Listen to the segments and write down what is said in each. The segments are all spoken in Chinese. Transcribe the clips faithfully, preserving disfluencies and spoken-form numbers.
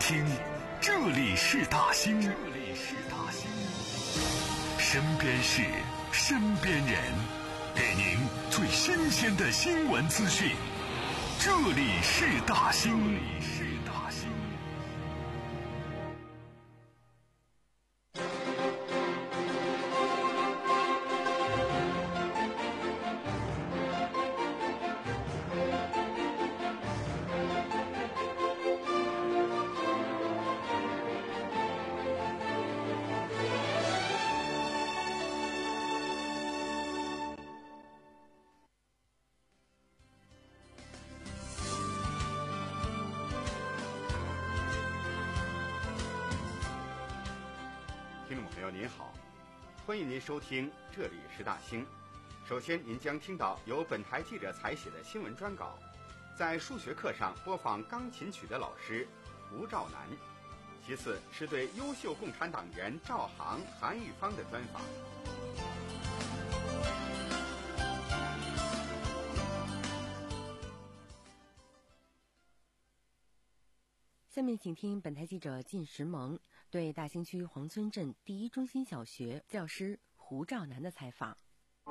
听，这里是大兴，这里是大兴，身边事，身边人，给您最新鲜的新闻资讯。这里是大兴，这里是大兴。 听众朋友您好，欢迎您收听这里是大兴。首先您将听到由本台记者采写的新闻专稿，在数学课上播放钢琴曲的老师胡兆南。其次是对优秀共产党员赵航、韩玉芳的专访。 下面请听本台记者靳石萌对大兴区黄村镇第一中心小学教师胡兆南的采访。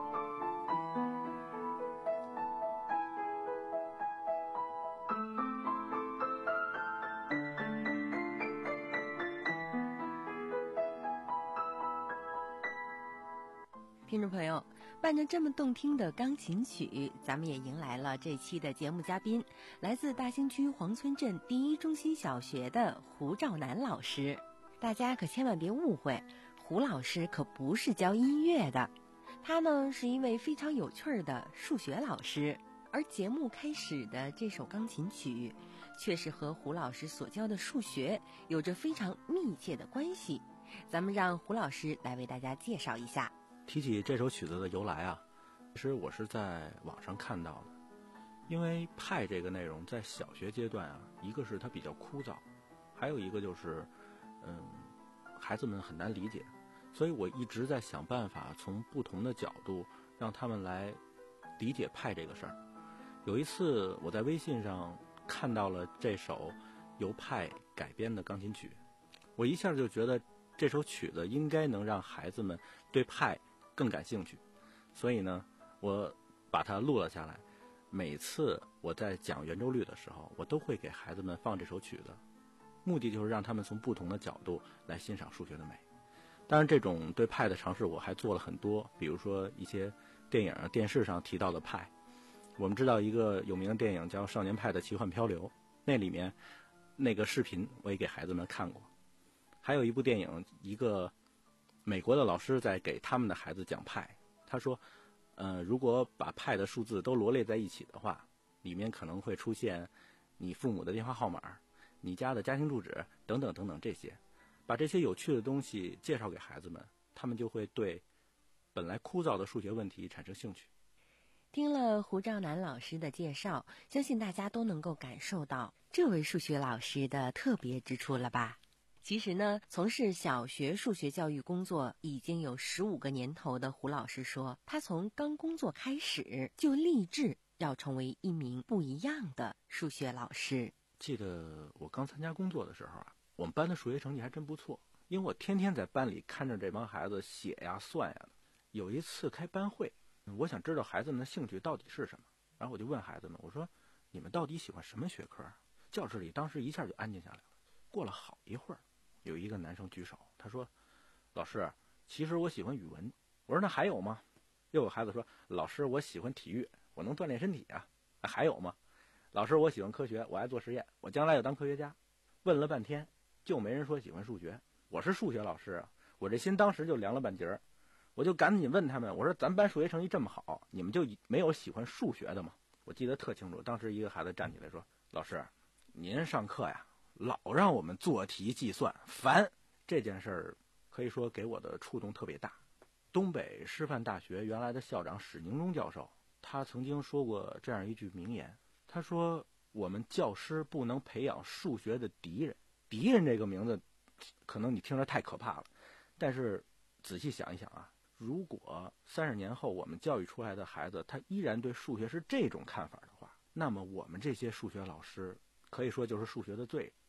听众朋友，伴着这么动听的钢琴曲，咱们也迎来了这期的节目嘉宾，来自大兴区黄村镇第一中心小学的胡兆南老师。大家可千万别误会，胡老师可不是教音乐的，他呢是一位非常有趣的数学老师。而节目开始的这首钢琴曲，却是和胡老师所教的数学有着非常密切的关系。咱们让胡老师来为大家介绍一下。 提起这首曲子的由来啊，其实我是在网上看到的。因为派这个内容在小学阶段啊，一个是它比较枯燥，还有一个就是嗯，孩子们很难理解，所以我一直在想办法从不同的角度让他们来理解派这个事儿。有一次我在微信上看到了这首由派改编的钢琴曲，我一下就觉得这首曲子应该能让孩子们对派更感兴趣，所以呢我把它录了下来。每次我在讲圆周率的时候，我都会给孩子们放这首曲子，目的就是让他们从不同的角度来欣赏数学的美。当然这种对派的尝试我还做了很多，比如说一些电影电视上提到的派。我们知道一个有名的电影叫《少年派的奇幻漂流》，那里面那个视频我也给孩子们看过。还有一部电影，一个美国的老师在给他们的孩子讲派，他说呃，如果把派的数字都罗列在一起的话，里面可能会出现你父母的电话号码、你家的家庭住址等等等等这些。把这些有趣的东西介绍给孩子们，他们就会对本来枯燥的数学问题产生兴趣。 听了胡兆南老师的介绍，相信大家都能够感受到这位数学老师的特别之处了吧？其实呢，从事小学数学教育工作已经有十五个年头的胡老师说，他从刚工作开始就立志要成为一名不一样的数学老师。 记得我刚参加工作的时候啊，我们班的数学成绩还真不错，因为我天天在班里看着这帮孩子写呀算呀的。有一次开班会，我想知道孩子们的兴趣到底是什么，然后我就问孩子们，我说你们到底喜欢什么学科？教室里当时一下就安静下来了。过了好一会儿，有一个男生举手，他说老师，其实我喜欢语文。我说那还有吗？又有孩子说老师，我喜欢体育，我能锻炼身体啊。还有吗？老师，我喜欢科学，我爱做实验，我将来要当科学家。问了半天就没人说喜欢数学。我是数学老师啊，我这心当时就凉了半截儿。我就赶紧问他们，我说咱班数学成绩这么好，你们就没有喜欢数学的吗？我记得特清楚，当时一个孩子站起来说，老师，您上课呀老让我们做题计算，烦。这件事儿可以说给我的触动特别大。东北师范大学原来的校长史宁忠教授，他曾经说过这样一句名言，他说我们教师不能培养数学的敌人。敌人这个名字可能你听着太可怕了，但是仔细想一想啊，如果三十年后我们教育出来的孩子他依然对数学是这种看法的话，那么我们这些数学老师可以说就是数学的罪人。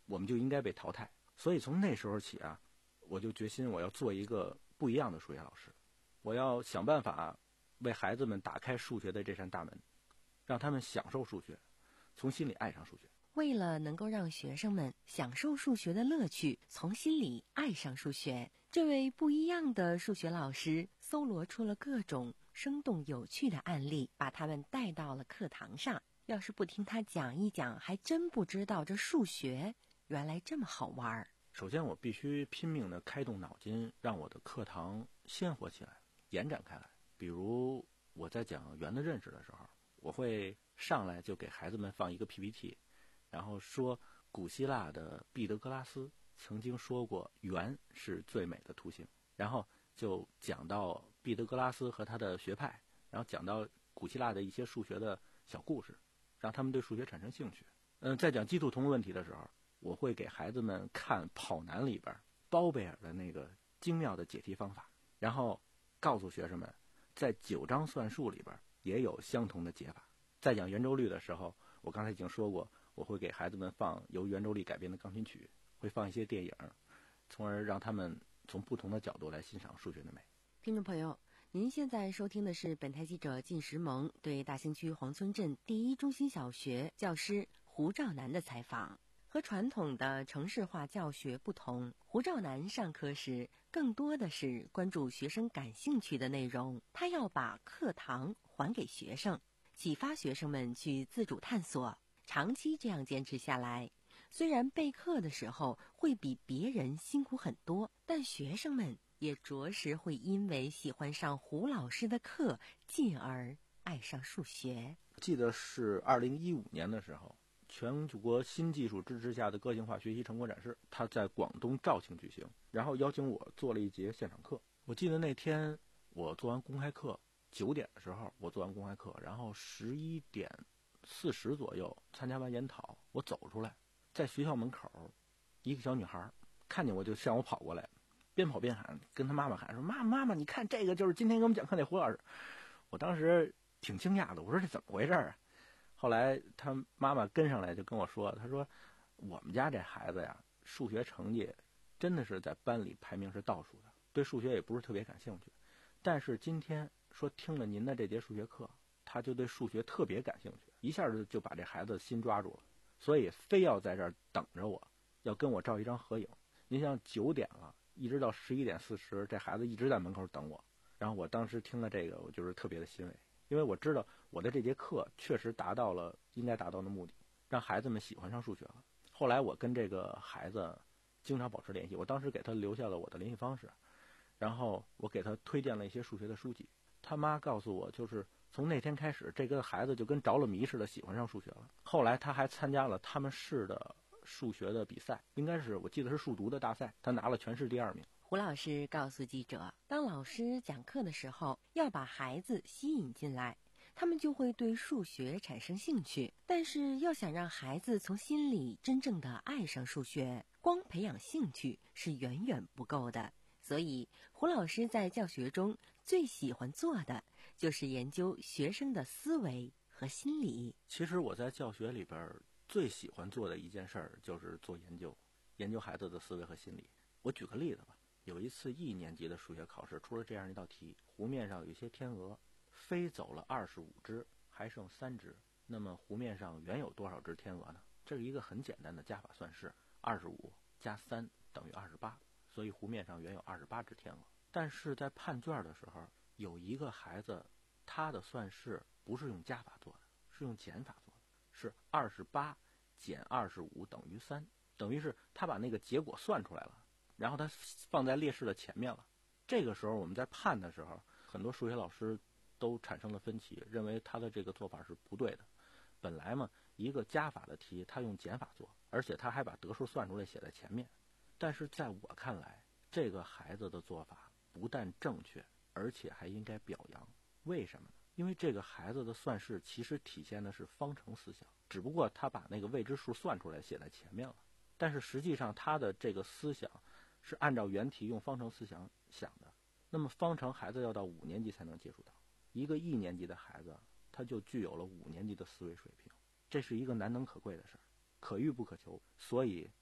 我们就应该被淘汰。所以从那时候起啊，我就决心我要做一个不一样的数学老师，我要想办法为孩子们打开数学的这扇大门，让他们享受数学，从心里爱上数学。 为了能够让学生们享受数学的乐趣，从心里爱上数学，这位不一样的数学老师搜罗出了各种生动有趣的案例，把他们带到了课堂上。要是不听他讲一讲，还真不知道这数学原来这么好玩。 首先我必须拼命地开动脑筋，让我的课堂鲜活起来，延展开来。比如我在讲圆的认识的时候，我会上来就给孩子们放一个 P P T， 然后说古希腊的毕德哥拉斯曾经说过圆是最美的图形，然后就讲到毕德哥拉斯和他的学派，然后讲到古希腊的一些数学的小故事，让他们对数学产生兴趣。嗯，在讲鸡兔同问题的时候，我会给孩子们看跑男里边包贝尔的那个精妙的解题方法，然后告诉学生们在九章算术里边也有相同的解法。在讲圆周率的时候，我刚才已经说过，我会给孩子们放由圆周率改编的钢琴曲，会放一些电影，从而让他们从不同的角度来欣赏数学的美。 听众朋友，您现在收听的是本台记者靳石萌对大兴区黄村镇第一中心小学教师胡兆南的采访。和传统的程式化教学不同，胡兆南上课时更多的是关注学生感兴趣的内容，他要把课堂还给学生，启发学生们去自主探索。长期这样坚持下来，虽然备课的时候会比别人辛苦很多，但学生们也着实会因为喜欢上胡老师的课，进而爱上数学。 记得是二零一五年的时候，全国新技术支持下的个性化学习成果展示，它在广东肇庆举行，然后邀请我做了一节现场课。我记得那天我做完公开课，九点的时候我做完公开课，然后十一点四十左右参加完研讨，我走出来，在学校门口，一个小女孩看见我就向我跑过来，边跑边喊，跟她妈妈喊说：“妈妈妈妈，你看这个就是今天给我们讲课那胡老师。”我当时挺惊讶的，我说这怎么回事啊？后来他妈妈跟上来就跟我说，他说我们家这孩子呀，数学成绩真的是在班里排名是倒数的，对数学也不是特别感兴趣，但是今天说听了您的这节数学课，他就对数学特别感兴趣，一下就就把这孩子心抓住了，所以非要在这儿等着我，要跟我照一张合影。您像九点了，一直到十一点四十，这孩子一直在门口等我。然后我当时听了这个，我就是特别的欣慰，因为我知道我的这节课确实达到了应该达到的目的，让孩子们喜欢上数学了。后来我跟这个孩子经常保持联系，我当时给他留下了我的联系方式，然后我给他推荐了一些数学的书籍。他妈告诉我，就是从那天开始，这个孩子就跟着了迷似的喜欢上数学了。后来他还参加了他们市的数学的比赛，应该是我记得是数独的大赛，他拿了全市第二名。 胡老师告诉记者，当老师讲课的时候，要把孩子吸引进来，他们就会对数学产生兴趣。但是要想让孩子从心里真正的爱上数学，光培养兴趣是远远不够的。所以胡老师在教学中最喜欢做的就是研究学生的思维和心理。 其实我在教学里边最喜欢做的一件事儿就是做研究，研究孩子的思维和心理。我举个例子吧，有一次一年级的数学考试出了这样一道题，湖面上有一些天鹅，飞走了二十五只，还剩三只，那么湖面上原有多少只天鹅呢？这是一个很简单的加法算式，二十五加三等于二十八，所以湖面上原有二十八只天鹅。但是在判卷的时候，有一个孩子他的算式不是用加法做的，是用减法做的，是二十八减二十五等于三，等于是他把那个结果算出来了，然后他放在列式的前面了。这个时候我们在判的时候，很多数学老师都产生了分歧，认为他的这个做法是不对的。本来嘛，一个加法的题他用减法做，而且他还把得数算出来写在前面。但是在我看来，这个孩子的做法不但正确，而且还应该表扬。为什么呢？因为这个孩子的算式其实体现的是方程思想，只不过他把那个未知数算出来写在前面了，但是实际上他的这个思想是按照原题用方程思想想的。那么方程孩子要到五年级才能接触到，一个一年级的孩子他就具有了五年级的思维水平，这是一个难能可贵的事儿，可遇不可求。所以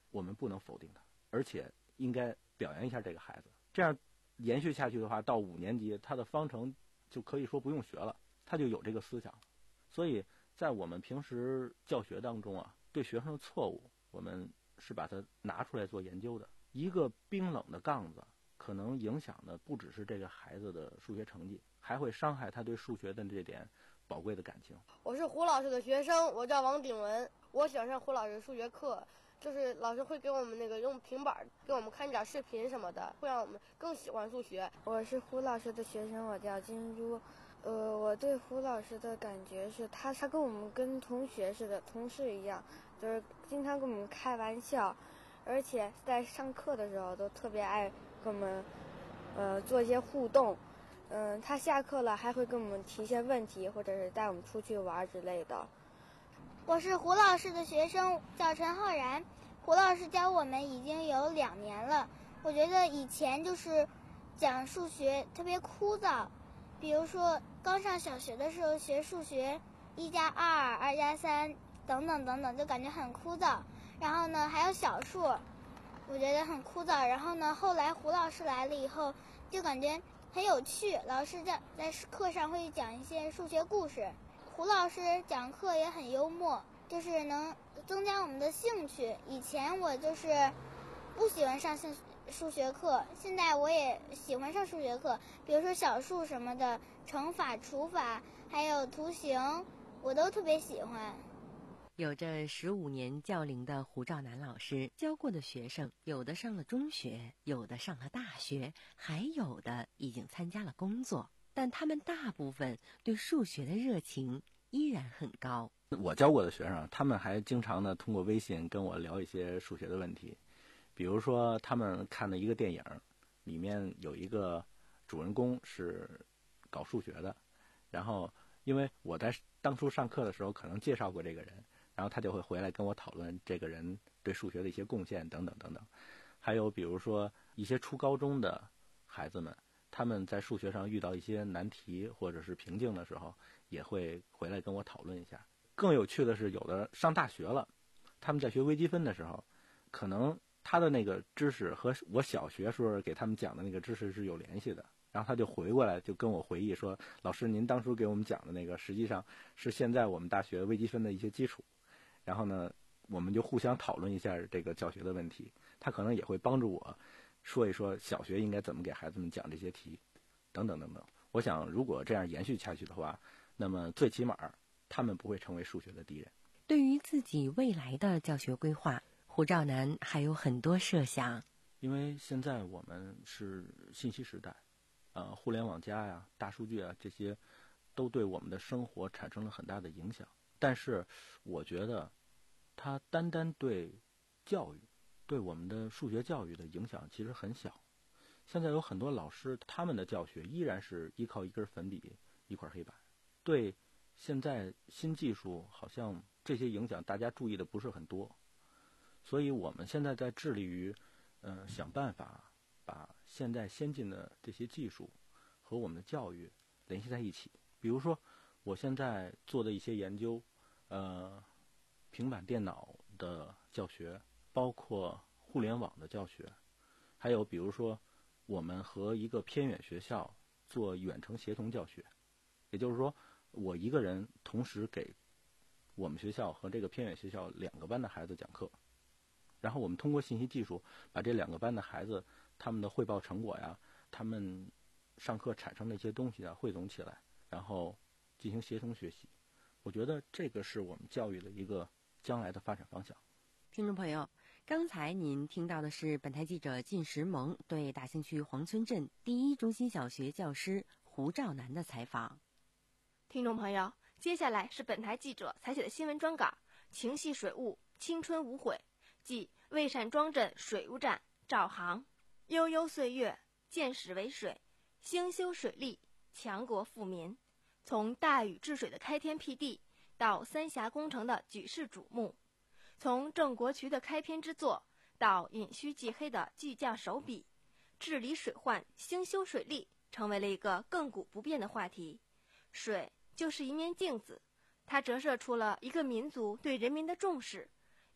我们不能否定他，而且应该表扬一下这个孩子。这样延续下去的话，到五年级他的方程就可以说不用学了，他就有这个思想了。所以在我们平时教学当中啊，对学生的错误我们是把它拿出来做研究的。一个冰冷的杠子可能影响的不只是这个孩子的数学成绩，还会伤害他对数学的这点宝贵的感情。 我是胡老师的学生，我叫王鼎文，我喜欢上胡老师数学课，就是老师会给我们那个用平板给我们看点视频什么的，会让我们更喜欢数学。 我是胡老师的学生，我叫金珠。呃，我对胡老师的感觉是他他跟我们跟同学似的，同事一样，就是经常跟我们开玩笑，而且在上课的时候都特别爱跟我们呃做一些互动。嗯、呃，他下课了还会跟我们提一些问题，或者是带我们出去玩之类的。 我是胡老师的学生，叫陈浩然。胡老师教我们已经有两年了，我觉得以前就是讲数学特别枯燥，比如说刚上小学的时候学数学，一加二、二加三等等等等，就感觉很枯燥。然后呢，还有小数，我觉得很枯燥。然后呢，后来胡老师来了以后，就感觉很有趣。老师在在课上会讲一些数学故事，胡老师讲课也很幽默，就是能增加我们的兴趣。以前我就是不喜欢上兴数学课，现在我也喜欢上数学课，比如说小数什么的，乘法、除法，还有图形，我都特别喜欢。 有着十五年教龄的胡兆南老师教过的学生，有的上了中学，有的上了大学，还有的已经参加了工作，但他们大部分对数学的热情依然很高。 我教过的学生，他们还经常的通过微信跟我聊一些数学的问题，比如说他们看的一个电影，里面有一个主人公是搞数学的，然后因为我在当初上课的时候可能介绍过这个人，然后他就会回来跟我讨论这个人对数学的一些贡献等等等等。还有比如说一些初高中的孩子们，他们在数学上遇到一些难题或者是瓶颈的时候，也会回来跟我讨论一下。更有趣的是，有的上大学了，他们在学微积分的时候，可能他的那个知识和我小学时候给他们讲的那个知识是有联系的，然后他就回过来就跟我回忆说，老师您当初给我们讲的那个实际上是现在我们大学微积分的一些基础。然后呢，我们就互相讨论一下这个教学的问题，他可能也会帮助我说一说小学应该怎么给孩子们讲这些题等等等等。我想如果这样延续下去的话，那么最起码他们不会成为数学的敌人。 对于自己未来的教学规划，胡兆南还有很多设想。 因为现在我们是信息时代，呃，互联网加呀、大数据啊，这些都对我们的生活产生了很大的影响。但是我觉得它单单对教育，对我们的数学教育的影响其实很小。现在有很多老师，他们的教学依然是依靠一根粉笔、一块黑板，对现在新技术好像这些影响大家注意的不是很多。所以我们现在在致力于呃想办法把现在先进的这些技术和我们的教育联系在一起。比如说我现在做的一些研究，呃，平板电脑的教学，包括互联网的教学，还有比如说我们和一个偏远学校做远程协同教学，也就是说我一个人同时给我们学校和这个偏远学校两个班的孩子讲课，然后我们通过信息技术把这两个班的孩子他们的汇报成果呀，他们上课产生的一些东西啊汇总起来，然后进行协同学习。我觉得这个是我们教育的一个将来的发展方向。 听众朋友，刚才您听到的是本台记者靳石萌对大兴区黄村镇第一中心小学教师胡兆南的采访。 听众朋友，接下来是本台记者采写的新闻专稿《情系水务，青春无悔》，即魏善庄镇水务站赵航。悠悠岁月，见始为水，兴修水利，强国富民。从大禹治水的开天辟地，到三峡工程的举世瞩目；从郑国渠的开篇之作，到尹戌继黑的巨匠手笔，治理水患、兴修水利成为了一个亘古不变的话题。水就是一面镜子，它折射出了一个民族对人民的重视，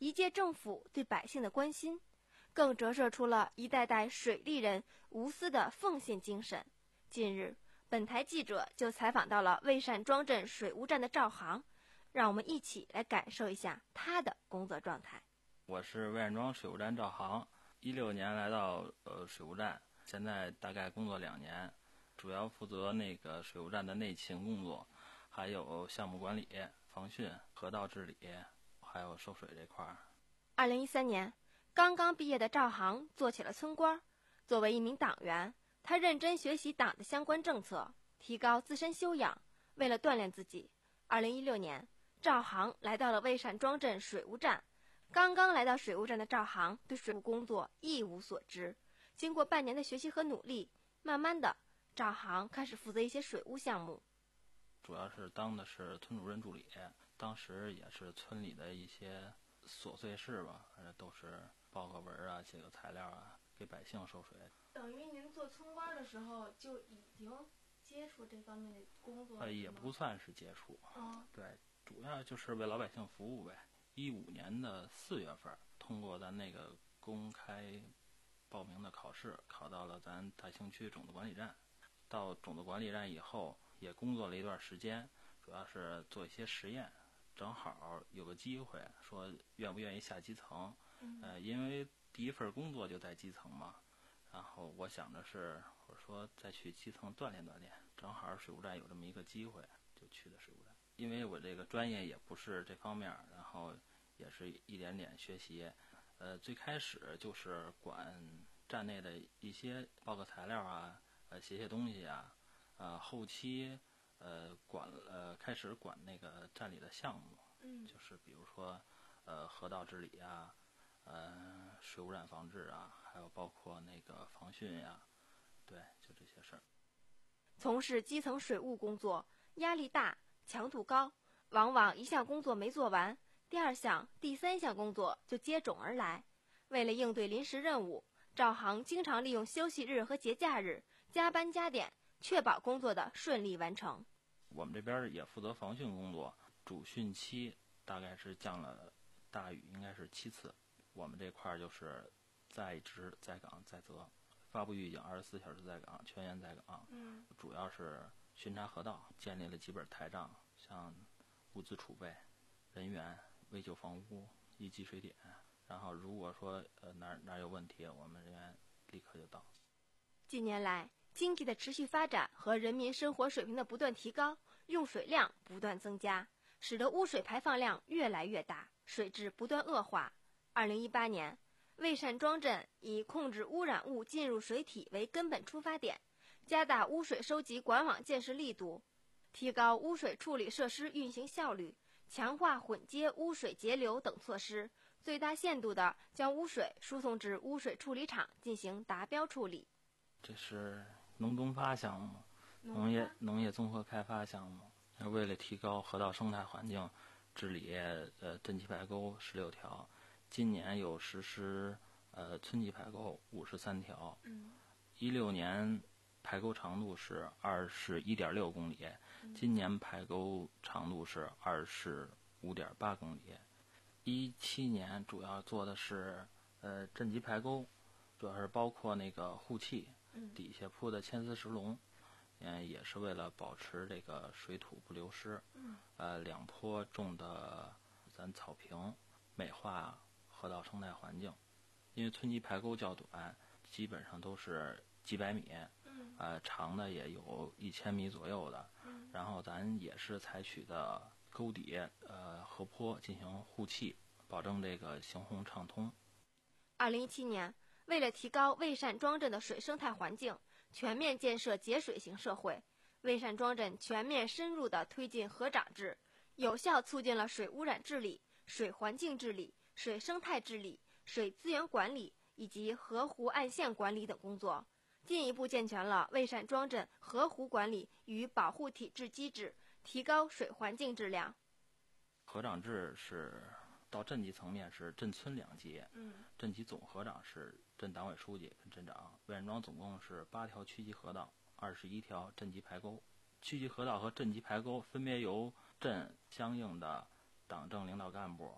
一届政府对百姓的关心，更折射出了一代代水利人无私的奉献精神。近日，本台记者就采访到了魏善庄镇水务站的赵航，让我们一起来感受一下他的工作状态。 我是魏善庄水务站赵航，一六年来到呃水务站，现在大概工作两年，主要负责那个水务站的内勤工作，还有项目管理、防汛、河道治理，还有收水这块儿。 二零一三年，刚刚毕业的赵航做起了村官。作为一名党员，他认真学习党的相关政策，提高自身修养。为了锻炼自己，二零一六年，赵航来到了魏善庄镇水务站。刚刚来到水务站的赵航对水务工作一无所知，经过半年的学习和努力，慢慢的，赵航开始负责一些水务项目。 主要是当的是村主任助理，当时也是村里的一些琐碎事吧，反正都是报个文啊，写个材料啊，给百姓收水。 等于您做村官的时候就已经接触这方面的工作了？ 呃，也不算是接触， 哦， 对，主要就是为老百姓服务呗。一五年的四月份，通过咱那个公开报名的考试，考到了咱大兴区种子管理站。到种子管理站以后，也工作了一段时间，主要是做一些实验。正好有个机会，说愿不愿意下基层。呃，因为第一份工作就在基层嘛，然后我想着是，我说再去基层锻炼锻炼。正好水务站有这么一个机会，就去的水务站。因为我这个专业也不是这方面，然后也是一点点学习。呃，最开始就是管站内的一些报个材料啊，呃，写写东西啊，呃，后期呃管呃开始管那个站里的项目， 嗯， 就是比如说呃河道治理啊，呃水污染防治啊，还有包括那个防汛呀，对，就这些事儿。 从事基层水务工作，压力大，强度高，往往一项工作没做完，第二项、第三项工作就接踵而来。为了应对临时任务，赵航经常利用休息日和节假日加班加点，确保工作的顺利完成。 我们这边也负责防汛工作，主汛期大概是降了大雨，应该是七次。我们这块就是在值、在岗、在责，发布预警，二十四小时在岗，全员在岗。 嗯， 主要是巡查河道，建立了几本台账，像物资储备、人员、危旧房屋、一级水点。然后如果说呃哪哪有问题，我们人员立刻就到。 近年来，经济的持续发展和人民生活水平的不断提高，用水量不断增加，使得污水排放量越来越大，水质不断恶化。二零一八年，魏善庄镇以控制污染物进入水体为根本出发点，加大污水收集管网建设力度，提高污水处理设施运行效率，强化混接污水截流等措施，最大限度地将污水输送至污水处理厂进行达标处理。 这是农东发项目，农业农业综合开发项目。为了提高河道生态环境，治理呃镇级排沟十六条，今年有实施呃村级排沟五十三条。 嗯， 一六年排沟长度是二十一点六公里，今年排沟长度是二十五点八公里。一七年主要做的是呃镇级排沟，主要是包括那个护砌，底下铺的铅丝石龙，嗯，也是为了保持这个水土不流失。 嗯， 呃，两坡种的咱草坪，美化河道生态环境。因为村级排沟较短，基本上都是几百米， 嗯， 呃，长的也有一千米左右的。 嗯， 然后咱也是采取的沟底呃河坡进行护砌，保证这个行洪畅通。 二零一七年，为了提高魏善庄镇的水生态环境，全面建设节水型社会，魏善庄镇全面深入地推进河长制，有效促进了水污染治理、水环境治理、水生态治理、水资源管理以及河湖岸线管理等工作，进一步健全了魏善庄镇河湖管理与保护体制机制，提高水环境质量。 河长制是到镇级层面是镇村两级， 嗯， 镇级总河长是镇党委书记跟镇长。魏善庄总共是八条区级河道，二十一条镇级排沟。区级河道和镇级排沟分别由镇相应的党政领导干部、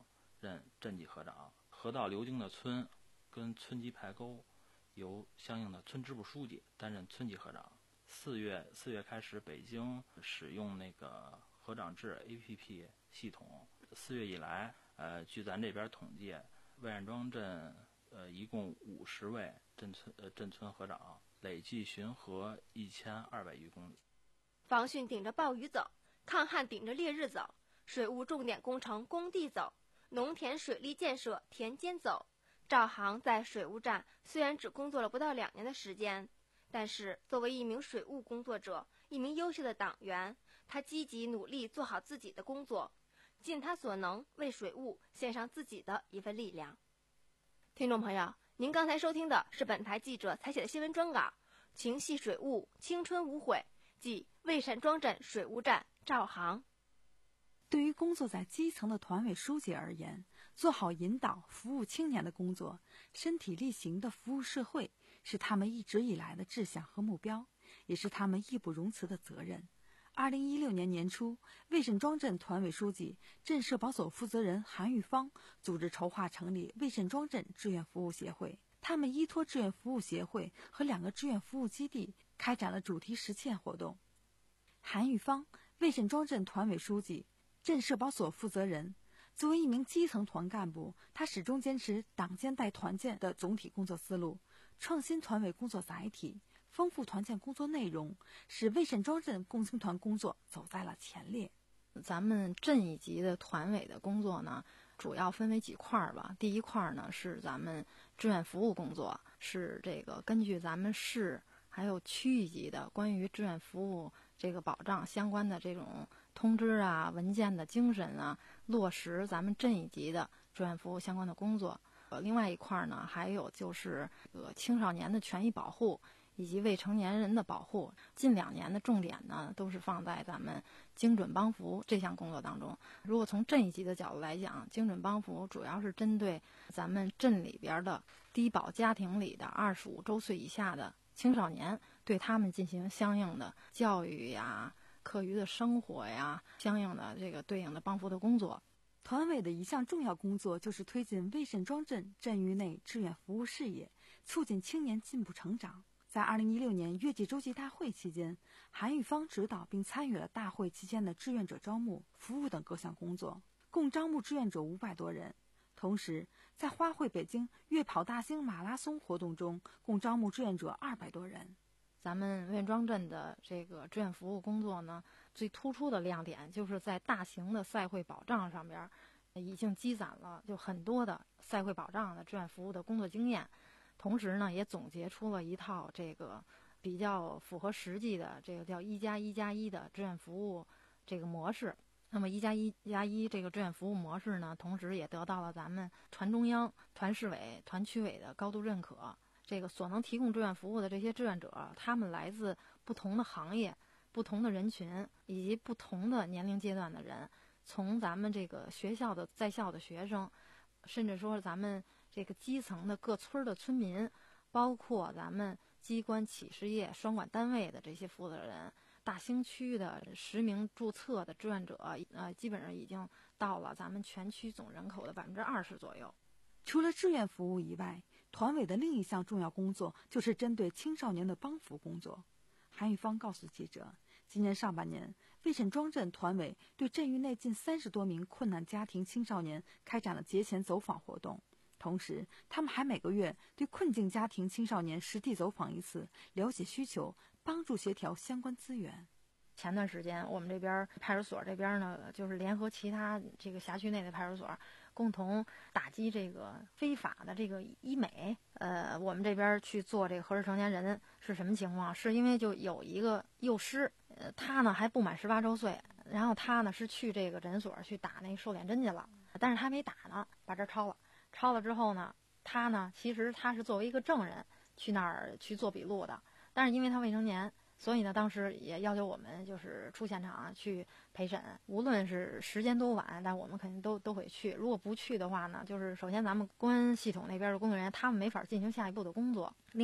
任镇级河长，河道流经的村跟村级排沟由相应的村支部书记担任村级河长。四月四月开始，北京使用那个河长制 A P P 系统。四月以来，呃，据咱这边统计，魏善庄镇呃一共五十位镇村呃镇村河长，累计巡河一千二百余公里。 防汛顶着暴雨走，抗旱顶着烈日走，水务重点工程工地走，农田水利建设田间走。赵航在水务站虽然只工作了不到两年的时间，但是作为一名水务工作者，一名优秀的党员，他积极努力做好自己的工作，尽他所能为水务献上自己的一份力量。听众朋友，您刚才收听的是本台记者采写的新闻专稿《情系水务，青春无悔》，即魏善庄镇水务站赵航。 对于工作在基层的团委书记而言，做好引导服务青年的工作，身体力行的服务社会，是他们一直以来的志向和目标，也是他们义不容辞的责任。二零一六年年初，魏善庄镇团委书记、镇社保所负责人韩玉芳组织筹划成立魏善庄镇志愿服务协会。他们依托志愿服务协会和两个志愿服务基地，开展了主题实践活动。韩玉芳，魏善庄镇团委书记、镇社保所负责人，作为一名基层团干部，他始终坚持党建带团建的总体工作思路，创新团委工作载体，丰富团建工作内容，使魏善庄镇共青团工作走在了前列。 咱们镇一级的团委的工作呢，主要分为几块吧。第一块呢是咱们志愿服务工作，是这个根据咱们市还有区一级的关于志愿服务这个保障相关的这种通知啊、文件的精神啊，落实咱们镇一级的志愿服务相关的工作。呃，另外一块呢，还有就是呃青少年的权益保护以及未成年人的保护。近两年的重点呢，都是放在咱们精准帮扶这项工作当中。如果从镇一级的角度来讲，精准帮扶主要是针对咱们镇里边的低保家庭里的二十五周岁以下的青少年，对他们进行相应的教育呀、课余的生活呀，相应的这个对应的帮扶的工作。 团委的一项重要工作就是推进魏善庄镇镇域内志愿服务事业，促进青年进步成长。在二零一六年月季洲际大会期间，韩玉芳指导并参与了大会期间的志愿者招募、服务等各项工作，共招募志愿者五百多人。同时，在花卉北京月跑大兴马拉松活动中，共招募志愿者二百多人。 咱们魏善庄镇的这个志愿服务工作呢，最突出的亮点就是在大型的赛会保障上边，已经积攒了就很多的赛会保障的志愿服务的工作经验。同时呢，也总结出了一套这个比较符合实际的这个叫一加一加一的志愿服务这个模式。那么一加一加一这个志愿服务模式呢，同时也得到了咱们团中央、团市委、团区委的高度认可。这个所能提供志愿服务的这些志愿者，他们来自不同的行业、不同的人群以及不同的年龄阶段的人，从咱们这个学校的在校的学生，甚至说咱们这个基层的各村的村民，包括咱们机关企事业双管单位的这些负责人，大兴区的实名注册的志愿者，呃，基本上已经到了咱们全区总人口的百分之二十左右。 除了志愿服务以外，团委的另一项重要工作就是针对青少年的帮扶工作。韩玉芳告诉记者，今年上半年，魏善庄镇团委对镇域内近三十多名困难家庭青少年开展了节前走访活动，同时他们还每个月对困境家庭青少年实地走访一次，了解需求，帮助协调相关资源。 前段时间我们这边派出所这边呢，就是联合其他这个辖区内的派出所，共同打击这个非法的这个医美。呃，我们这边去做这个合适成年人是什么情况？是因为就有一个幼师，呃，他呢还不满十八周岁，然后他呢是去这个诊所去打那个瘦脸针去了，但是他没打呢，把这抄了。抄了之后呢，他呢其实他是作为一个证人去那儿去做笔录的，但是因为他未成年。所以呢，当时也要求我们就是出现场去陪审，无论是时间多晚，但我们肯定都都会去。如果不去的话呢，就是首先咱们公安系统那边的工作人员他们没法进行下一步的工作。另外，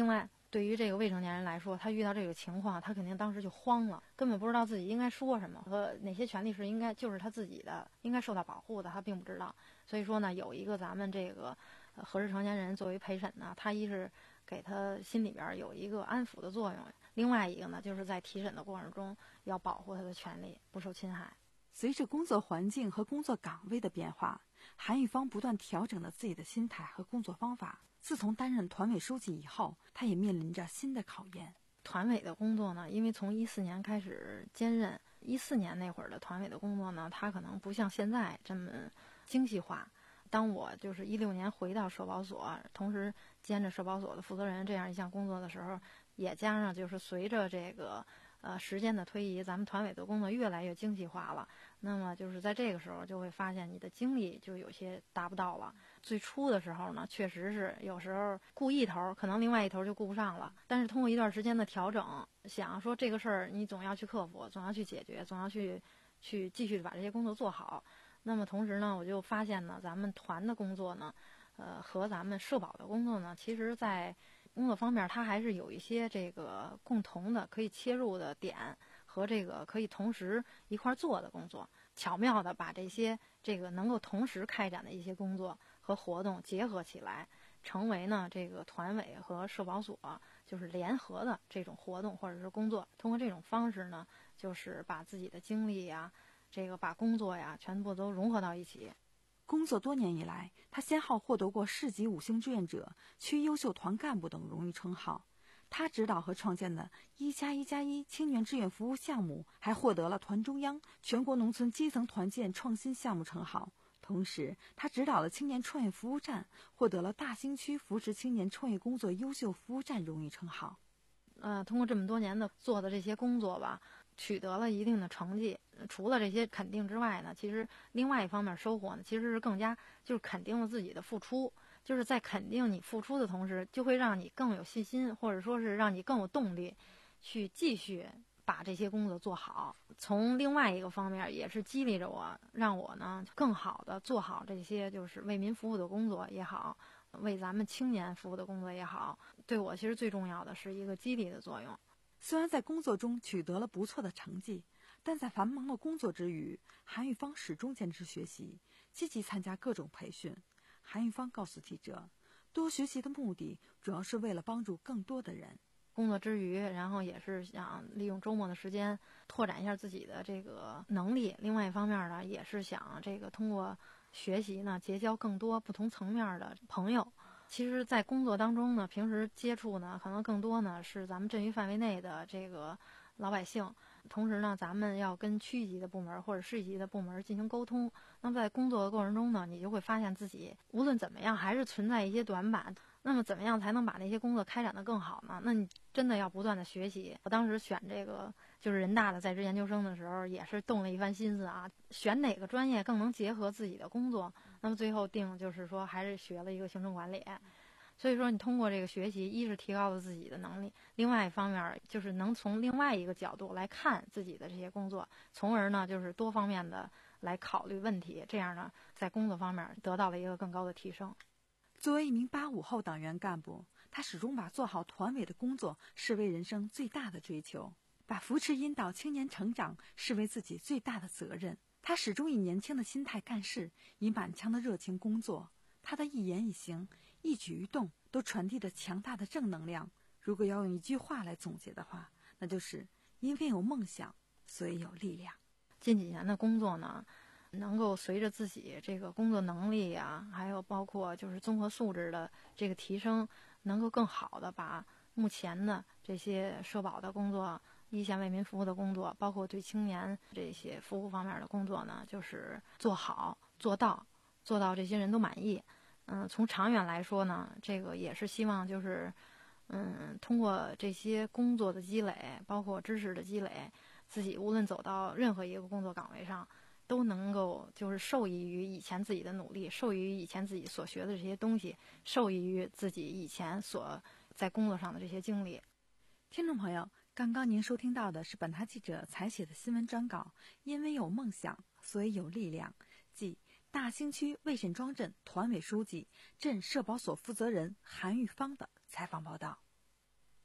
对于这个未成年人来说，他遇到这个情况，他肯定当时就慌了，根本不知道自己应该说什么和哪些权利是应该就是他自己的，应该受到保护的，他并不知道。所以说呢，有一个咱们这个呃合适成年人作为陪审呢，他一是给他心里边有一个安抚的作用，另外一个呢，就是在提审的过程中要保护他的权利不受侵害。 随着工作环境和工作岗位的变化，韩玉芳不断调整了自己的心态和工作方法。自从担任团委书记以后，他也面临着新的考验。 团委的工作呢，因为从一四年开始兼任，一四年那会儿的团委的工作呢，它可能不像现在这么精细化。当我就是一六年回到社保所，同时兼着社保所的负责人这样一项工作的时候，也加上就是随着这个呃时间的推移，咱们团委的工作越来越精细化了。那么就是在这个时候就会发现你的精力就有些达不到了。最初的时候呢，确实是有时候顾一头，可能另外一头就顾不上了。但是通过一段时间的调整，想说这个事儿你总要去克服，总要去解决，总要去去继续把这些工作做好。那么同时呢，我就发现呢，咱们团的工作呢，呃，和咱们社保的工作呢，其实在工作方面它还是有一些这个共同的可以切入的点和这个可以同时一块做的工作，巧妙的把这些这个能够同时开展的一些工作和活动结合起来，成为呢这个团委和社保所就是联合的这种活动或者是工作。通过这种方式呢，就是把自己的精力呀，这个把工作呀全部都融合到一起。 工作多年以来，他先后获得过市级五星志愿者、区优秀团干部等荣誉称号。他指导和创建的一加一加一青年志愿服务项目，还获得了团中央全国农村基层团建创新项目称号。同时，他指导了青年创业服务站，获得了大兴区扶持青年创业工作优秀服务站荣誉称号。 呃，通过这么多年的做的这些工作吧，取得了一定的成绩。除了这些肯定之外呢，其实另外一方面收获呢，其实是更加就是肯定了自己的付出。就是在肯定你付出的同时，就会让你更有信心，或者说是让你更有动力去继续把这些工作做好。从另外一个方面也是激励着我，让我呢更好的做好这些就是为民服务的工作也好，为咱们青年服务的工作也好，对我其实最重要的是一个激励的作用。 虽然在工作中取得了不错的成绩，但在繁忙的工作之余，韩玉芳始终坚持学习，积极参加各种培训。韩玉芳告诉记者，多学习的目的主要是为了帮助更多的人。 工作之余，然后也是想利用周末的时间拓展一下自己的这个能力。另外一方面呢，也是想这个通过学习呢，结交更多不同层面的朋友。其实在工作当中呢，平时接触呢，可能更多呢是咱们镇域范围内的这个老百姓。同时呢，咱们要跟区级的部门或者市级的部门进行沟通。那么在工作的过程中呢，你就会发现自己无论怎么样还是存在一些短板。那么怎么样才能把那些工作开展得更好呢？那你真的要不断的学习。我当时选这个就是人大的在职研究生的时候，也是动了一番心思啊，选哪个专业更能结合自己的工作。那么最后定就是说还是学了一个行政管理。所以说你通过这个学习，一是提高了自己的能力，另外一方面就是能从另外一个角度来看自己的这些工作，从而呢就是多方面的来考虑问题，这样呢在工作方面得到了一个更高的提升。 作为一名八五后党员干部，他始终把做好团委的工作视为人生最大的追求，把扶持引导青年成长视为自己最大的责任。他始终以年轻的心态干事，以满腔的热情工作。他的一言一行、一举一动都传递着强大的正能量。如果要用一句话来总结的话，那就是因为有梦想，所以有力量。 近几年的工作呢，能够随着自己这个工作能力呀、啊，还有包括就是综合素质的这个提升，能够更好的把目前的这些社保的工作、一线为民服务的工作，包括对青年这些服务方面的工作呢，就是做好做到做到这些人都满意。嗯，从长远来说呢，这个也是希望就是，嗯，通过这些工作的积累，包括知识的积累，自己无论走到任何一个工作岗位上，都能够就是受益于以前自己的努力，受益于以前自己所学的这些东西，受益于自己以前所在工作上的这些经历。 听众朋友，刚刚您收听到的是本台记者采写的新闻专稿，因为有梦想，所以有力量，即大兴区魏沈庄镇团委书记、镇社保所负责人韩玉芳的采访报道。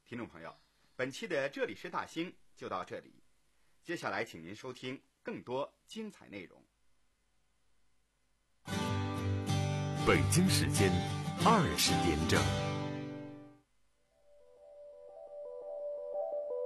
听众朋友，本期的这里是大兴就到这里，接下来请您收听更多精彩内容。 北京时间二十点整。